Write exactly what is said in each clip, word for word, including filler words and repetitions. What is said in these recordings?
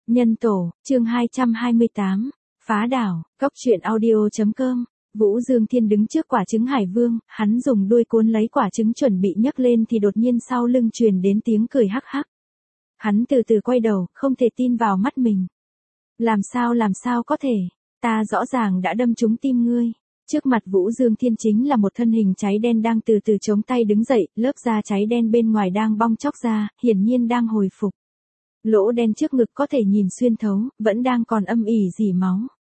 Nhân tổ, chương hai trăm hai mươi tám, phá đảo, góc truyện audio chấm com. Vũ Dương Thiên đứng trước quả trứng hải vương, hắn dùng đuôi cuốn lấy quả trứng chuẩn bị nhấc lên thì đột nhiên sau lưng truyền đến tiếng cười hắc hắc. Hắn từ từ quay đầu, không thể tin vào mắt mình. Làm sao làm sao có thể, ta rõ ràng đã đâm trúng tim ngươi. Trước mặt Vũ Dương Thiên chính là một thân hình cháy đen đang từ từ chống tay đứng dậy, lớp da cháy đen bên ngoài đang bong chóc ra, hiển nhiên đang hồi phục. Lỗ đen trước ngực có thể nhìn xuyên thấu, vẫn đang còn âm ỉ rỉ máu.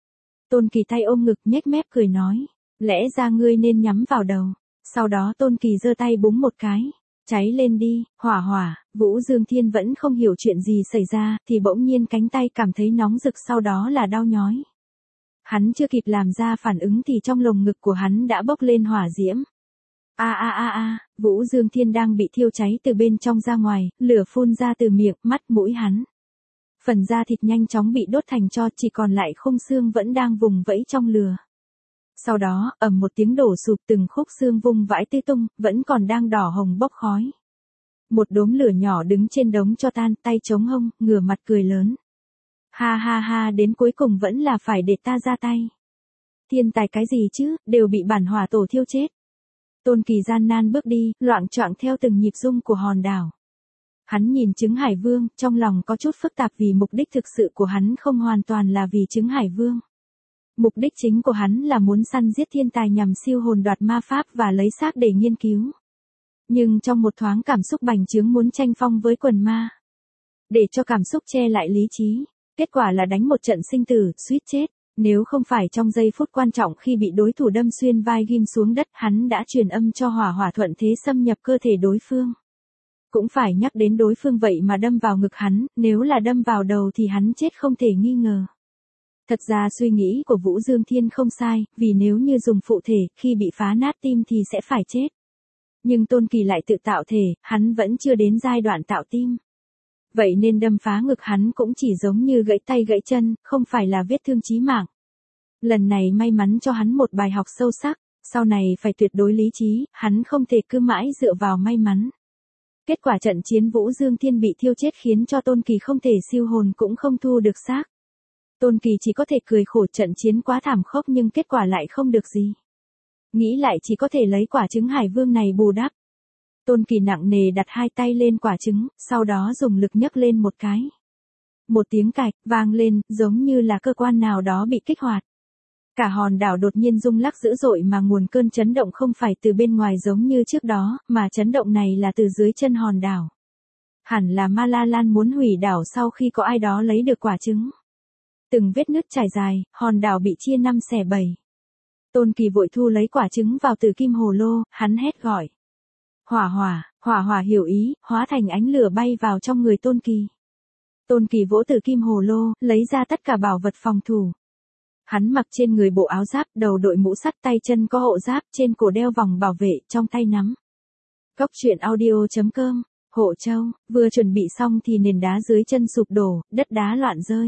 Tôn Kỳ tay ôm ngực nhếch mép cười nói, lẽ ra ngươi nên nhắm vào đầu. Sau đó Tôn Kỳ giơ tay búng một cái, cháy lên đi, hỏa hỏa. Vũ Dương Thiên vẫn không hiểu chuyện gì xảy ra, thì bỗng nhiên cánh tay cảm thấy nóng rực, sau đó là đau nhói. Hắn chưa kịp làm ra phản ứng thì trong lồng ngực của hắn đã bốc lên hỏa diễm. A a a a, Vũ Dương Thiên đang bị thiêu cháy từ bên trong ra ngoài, lửa phun ra từ miệng, mắt, mũi hắn. Phần da thịt nhanh chóng bị đốt thành tro, chỉ còn lại khung xương vẫn đang vùng vẫy trong lửa. Sau đó, ầm một tiếng đổ sụp, từng khúc xương vung vãi tứ tung, vẫn còn đang đỏ hồng bốc khói. Một đốm lửa nhỏ đứng trên đống tro tan, tay chống hông, ngửa mặt cười lớn. Ha ha ha, đến cuối cùng vẫn là phải để ta ra tay. Thiên tài cái gì chứ, đều bị bản hỏa tổ thiêu chết. Tôn Kỳ gian nan bước đi, loạng choạng theo từng nhịp rung của hòn đảo. Hắn nhìn trứng hải vương, trong lòng có chút phức tạp vì mục đích thực sự của hắn không hoàn toàn là vì trứng hải vương. Mục đích chính của hắn là muốn săn giết thiên tài nhằm siêu hồn đoạt ma pháp và lấy xác để nghiên cứu. Nhưng trong một thoáng cảm xúc bành trướng muốn tranh phong với quần ma. Để cho cảm xúc che lại lý trí, kết quả là đánh một trận sinh tử, suýt chết. Nếu không phải trong giây phút quan trọng khi bị đối thủ đâm xuyên vai ghim xuống đất, hắn đã truyền âm cho hỏa hỏa thuận thế xâm nhập cơ thể đối phương. Cũng phải nhắc đến đối phương vậy mà đâm vào ngực hắn, nếu là đâm vào đầu thì hắn chết không thể nghi ngờ. Thật ra suy nghĩ của Vũ Dương Thiên không sai, vì nếu như dùng phụ thể, khi bị phá nát tim thì sẽ phải chết. Nhưng Tôn Kỳ lại tự tạo thể, hắn vẫn chưa đến giai đoạn tạo tim. Vậy nên đâm phá ngực hắn cũng chỉ giống như gãy tay gãy chân, không phải là vết thương chí mạng. Lần này may mắn cho hắn một bài học sâu sắc, sau này phải tuyệt đối lý trí, hắn không thể cứ mãi dựa vào may mắn. Kết quả trận chiến Vũ Dương Thiên bị thiêu chết khiến cho Tôn Kỳ không thể siêu hồn cũng không thu được xác. Tôn Kỳ chỉ có thể cười khổ, trận chiến quá thảm khốc nhưng kết quả lại không được gì. Nghĩ lại chỉ có thể lấy quả trứng hải vương này bù đắp. Tôn Kỳ nặng nề đặt hai tay lên quả trứng, sau đó dùng lực nhấc lên một cái. Một tiếng cạch, vang lên, giống như là cơ quan nào đó bị kích hoạt. Cả hòn đảo đột nhiên rung lắc dữ dội mà nguồn cơn chấn động không phải từ bên ngoài giống như trước đó, mà chấn động này là từ dưới chân hòn đảo. Hẳn là Ma La Lan muốn hủy đảo sau khi có ai đó lấy được quả trứng. Từng vết nứt trải dài, hòn đảo bị chia năm xẻ bảy. Tôn Kỳ vội thu lấy quả trứng vào từ kim hồ lô, hắn hét gọi. Hỏa hỏa, hỏa hỏa hiểu ý, hóa thành ánh lửa bay vào trong người Tôn Kỳ. Tôn Kỳ vỗ từ kim hồ lô, lấy ra tất cả bảo vật phòng thủ. Hắn mặc trên người bộ áo giáp, đầu đội mũ sắt, tay chân có hộ giáp, trên cổ đeo vòng bảo vệ, trong tay nắm. Góc truyện audio chấm com, Hộ Châu, vừa chuẩn bị xong thì nền đá dưới chân sụp đổ, đất đá loạn rơi.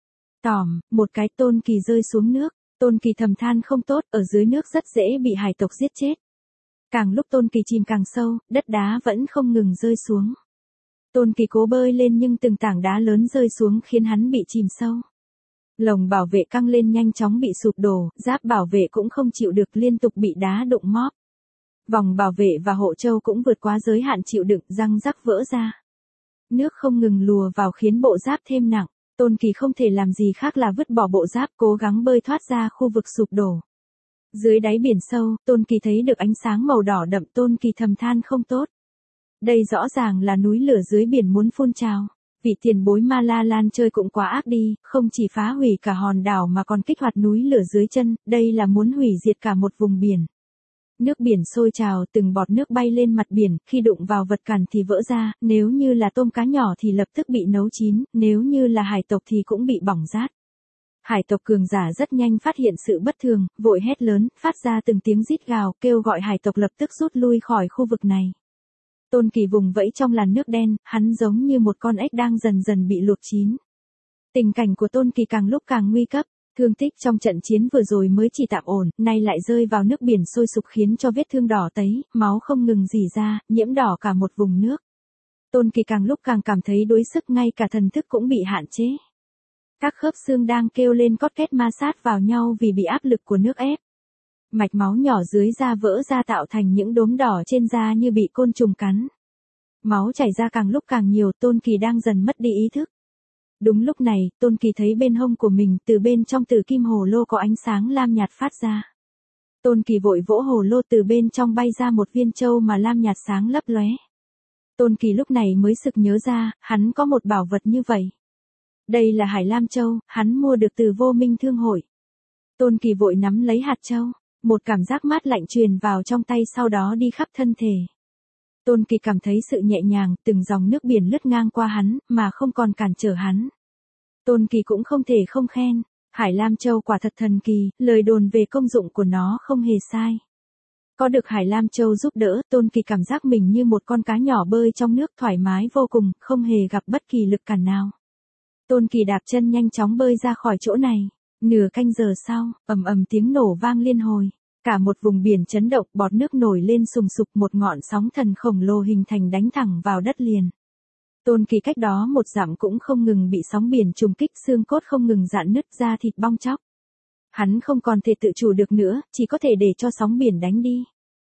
Tòm, một cái Tôn Kỳ rơi xuống nước, Tôn Kỳ thầm than không tốt, ở dưới nước rất dễ bị hải tộc giết chết. Càng lúc Tôn Kỳ chìm càng sâu, đất đá vẫn không ngừng rơi xuống. Tôn Kỳ cố bơi lên nhưng từng tảng đá lớn rơi xuống khiến hắn bị chìm sâu. Lồng bảo vệ căng lên nhanh chóng bị sụp đổ, giáp bảo vệ cũng không chịu được liên tục bị đá đụng móp. Vòng bảo vệ và hộ châu cũng vượt quá giới hạn chịu đựng, răng rắc vỡ ra. Nước không ngừng lùa vào khiến bộ giáp thêm nặng, Tôn Kỳ không thể làm gì khác là vứt bỏ bộ giáp cố gắng bơi thoát ra khu vực sụp đổ. Dưới đáy biển sâu, Tôn Kỳ thấy được ánh sáng màu đỏ đậm, Tôn Kỳ thầm than không tốt. Đây rõ ràng là núi lửa dưới biển muốn phun trào. Vị tiền bối Ma La Lan chơi cũng quá ác đi, không chỉ phá hủy cả hòn đảo mà còn kích hoạt núi lửa dưới chân, đây là muốn hủy diệt cả một vùng biển. Nước biển sôi trào, từng bọt nước bay lên mặt biển, khi đụng vào vật cản thì vỡ ra, nếu như là tôm cá nhỏ thì lập tức bị nấu chín, nếu như là hải tộc thì cũng bị bỏng rát. Hải tộc cường giả rất nhanh phát hiện sự bất thường, vội hét lớn, phát ra từng tiếng rít gào, kêu gọi hải tộc lập tức rút lui khỏi khu vực này. Tôn Kỳ vùng vẫy trong làn nước đen, hắn giống như một con ếch đang dần dần bị luộc chín. Tình cảnh của Tôn Kỳ càng lúc càng nguy cấp, thương tích trong trận chiến vừa rồi mới chỉ tạm ổn, nay lại rơi vào nước biển sôi sục khiến cho vết thương đỏ tấy, máu không ngừng rỉ ra, nhiễm đỏ cả một vùng nước. Tôn Kỳ càng lúc càng cảm thấy đuối sức, ngay cả thần thức cũng bị hạn chế. Các khớp xương đang kêu lên cót két ma sát vào nhau vì bị áp lực của nước ép. Mạch máu nhỏ dưới da vỡ ra tạo thành những đốm đỏ trên da như bị côn trùng cắn. Máu chảy ra càng lúc càng nhiều, Tôn Kỳ đang dần mất đi ý thức. Đúng lúc này, Tôn Kỳ thấy bên hông của mình từ bên trong tử kim hồ lô có ánh sáng lam nhạt phát ra. Tôn Kỳ vội vỗ hồ lô, từ bên trong bay ra một viên châu mà lam nhạt sáng lấp lóe. Tôn Kỳ lúc này mới sực nhớ ra, hắn có một bảo vật như vậy. Đây là Hải Lam Châu, hắn mua được từ Vô Minh Thương hội. Tôn Kỳ vội nắm lấy hạt châu, một cảm giác mát lạnh truyền vào trong tay sau đó đi khắp thân thể. Tôn Kỳ cảm thấy sự nhẹ nhàng, từng dòng nước biển lướt ngang qua hắn, mà không còn cản trở hắn. Tôn Kỳ cũng không thể không khen, Hải Lam Châu quả thật thần kỳ, lời đồn về công dụng của nó không hề sai. Có được Hải Lam Châu giúp đỡ, Tôn Kỳ cảm giác mình như một con cá nhỏ bơi trong nước thoải mái vô cùng, không hề gặp bất kỳ lực cản nào. Tôn Kỳ đạp chân nhanh chóng bơi ra khỏi chỗ này. Nửa canh giờ sau, ầm ầm tiếng nổ vang liên hồi. Cả một vùng biển chấn động, bọt nước nổi lên sùng sục, một ngọn sóng thần khổng lồ hình thành đánh thẳng vào đất liền. Tôn Kỳ cách đó một dặm cũng không ngừng bị sóng biển trùng kích, xương cốt không ngừng rạn nứt, da thịt bong tróc. Hắn không còn thể tự chủ được nữa, chỉ có thể để cho sóng biển đánh đi.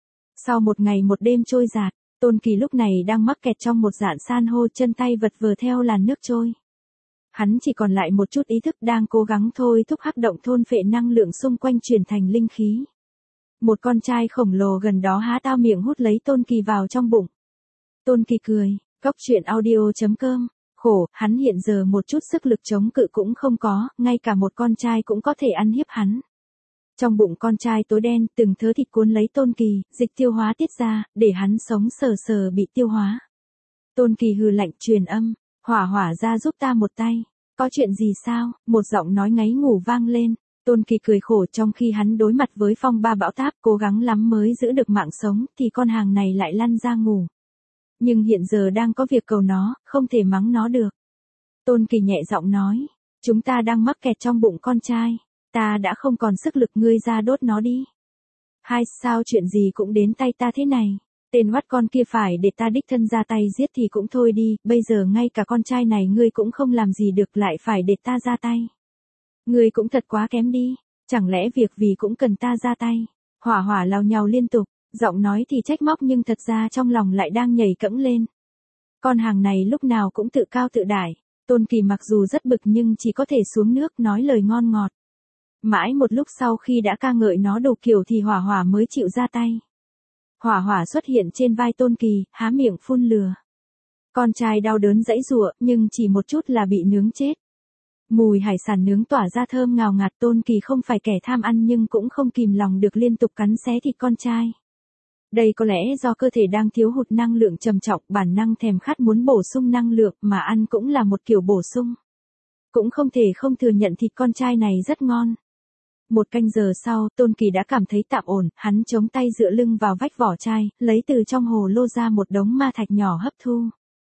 Sau một ngày một đêm trôi dạt, Tôn Kỳ lúc này đang mắc kẹt trong một dạn san hô, chân tay vật vờ theo làn nước trôi. Hắn chỉ còn lại một chút ý thức, đang cố gắng thôi thúc hắc động thôn phệ năng lượng xung quanh chuyển thành linh khí. Một con trai khổng lồ gần đó há to miệng hút lấy Tôn Kỳ vào trong bụng. Tôn Kỳ cười, Cốc truyện audio chấm com, khổ, hắn hiện giờ một chút sức lực chống cự cũng không có, ngay cả một con trai cũng có thể ăn hiếp hắn. Trong bụng con trai tối đen, từng thớ thịt cuốn lấy Tôn Kỳ, dịch tiêu hóa tiết ra, để hắn sống sờ sờ bị tiêu hóa. Tôn Kỳ hừ lạnh truyền âm, Hỏa Hỏa ra giúp ta một tay. Có chuyện gì sao? Một giọng nói ngáy ngủ vang lên. Tôn Kỳ cười khổ, trong khi hắn đối mặt với phong ba bão táp cố gắng lắm mới giữ được mạng sống thì con hàng này lại lăn ra ngủ. Nhưng hiện giờ đang có việc cầu nó, không thể mắng nó được. Tôn Kỳ nhẹ giọng nói, chúng ta đang mắc kẹt trong bụng con trai. Ta đã không còn sức lực, ngươi ra đốt nó đi. Hai, sao chuyện gì cũng đến tay ta thế này? Tên oắt con kia phải để ta đích thân ra tay giết thì cũng thôi đi, bây giờ ngay cả con trai này ngươi cũng không làm gì được, lại phải để ta ra tay. Ngươi cũng thật quá kém đi, chẳng lẽ việc vì cũng cần ta ra tay? Hỏa Hỏa lao nhào liên tục, giọng nói thì trách móc nhưng thật ra trong lòng lại đang nhảy cẫng lên. Con hàng này lúc nào cũng tự cao tự đại. Tôn Kỳ mặc dù rất bực nhưng chỉ có thể xuống nước nói lời ngon ngọt. Mãi một lúc sau khi đã ca ngợi nó đủ kiểu thì Hỏa Hỏa mới chịu ra tay. Hỏa Hỏa xuất hiện trên vai Tôn Kỳ, há miệng phun lửa. Con trai đau đớn giãy giụa, nhưng chỉ một chút là bị nướng chết. Mùi hải sản nướng tỏa ra thơm ngào ngạt, Tôn Kỳ không phải kẻ tham ăn nhưng cũng không kìm lòng được liên tục cắn xé thịt con trai. Đây có lẽ do cơ thể đang thiếu hụt năng lượng trầm trọng, bản năng thèm khát muốn bổ sung năng lượng, mà ăn cũng là một kiểu bổ sung. Cũng không thể không thừa nhận thịt con trai này rất ngon. Một canh giờ sau, Tôn Kỳ đã cảm thấy tạm ổn, hắn chống tay dựa lưng vào vách vỏ chai, lấy từ trong hồ lô ra một đống ma thạch nhỏ hấp thu.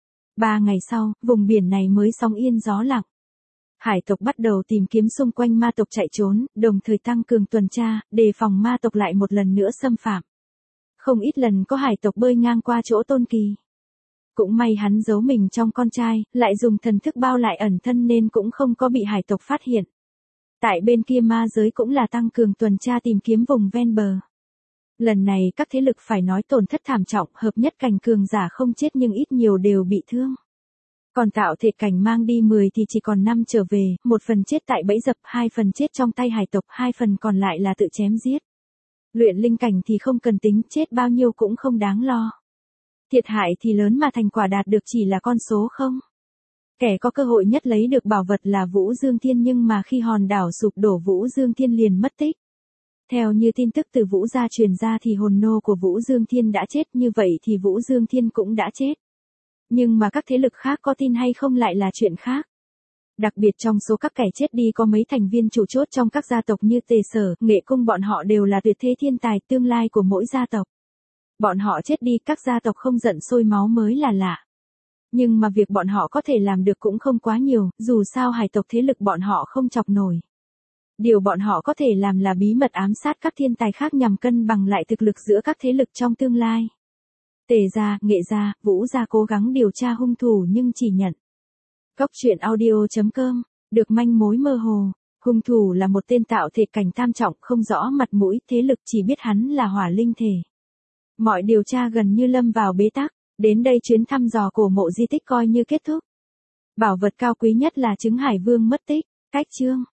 Ba ngày sau, vùng biển này mới sóng yên gió lặng. Hải tộc bắt đầu tìm kiếm xung quanh ma tộc chạy trốn, đồng thời tăng cường tuần tra, đề phòng ma tộc lại một lần nữa xâm phạm. Không ít lần có hải tộc bơi ngang qua chỗ Tôn Kỳ. Cũng may hắn giấu mình trong con trai, lại dùng thần thức bao lại ẩn thân nên cũng không có bị hải tộc phát hiện. Tại bên kia ma giới cũng là tăng cường tuần tra tìm kiếm vùng ven bờ. Lần này các thế lực phải nói tổn thất thảm trọng, hợp nhất cảnh cường giả không chết nhưng ít nhiều đều bị thương. Còn tạo thể cảnh mang đi mười thì chỉ còn năm trở về, một phần chết tại bẫy dập, hai phần chết trong tay hải tộc, hai phần còn lại là tự chém giết. Luyện linh cảnh thì không cần tính, chết bao nhiêu cũng không đáng lo. Thiệt hại thì lớn mà thành quả đạt được chỉ là con số không. Kẻ có cơ hội nhất lấy được bảo vật là Vũ Dương Thiên, nhưng mà khi hòn đảo sụp đổ Vũ Dương Thiên liền mất tích. Theo như tin tức từ Vũ gia truyền ra thì hồn nô của Vũ Dương Thiên đã chết, như vậy thì Vũ Dương Thiên cũng đã chết. Nhưng mà các thế lực khác có tin hay không lại là chuyện khác. Đặc biệt trong số các kẻ chết đi có mấy thành viên chủ chốt trong các gia tộc như Tề Sở, Nghệ Cung, bọn họ đều là tuyệt thế thiên tài tương lai của mỗi gia tộc. Bọn họ chết đi, các gia tộc không giận sôi máu mới là lạ. Nhưng mà việc bọn họ có thể làm được cũng không quá nhiều, dù sao hải tộc thế lực bọn họ không chọc nổi. Điều bọn họ có thể làm là bí mật ám sát các thiên tài khác nhằm cân bằng lại thực lực giữa các thế lực trong tương lai. Tề gia, Nghệ gia, Vũ gia cố gắng điều tra hung thủ nhưng chỉ nhận. Cốc truyện audio chấm com Được manh mối mơ hồ, hung thủ là một tên tạo thể cảnh tam trọng không rõ mặt mũi, thế lực chỉ biết hắn là hỏa linh thể. Mọi điều tra gần như lâm vào bế tắc, đến đây chuyến thăm dò cổ mộ di tích coi như kết thúc. Bảo vật cao quý nhất là trứng hải vương mất tích, cách chương.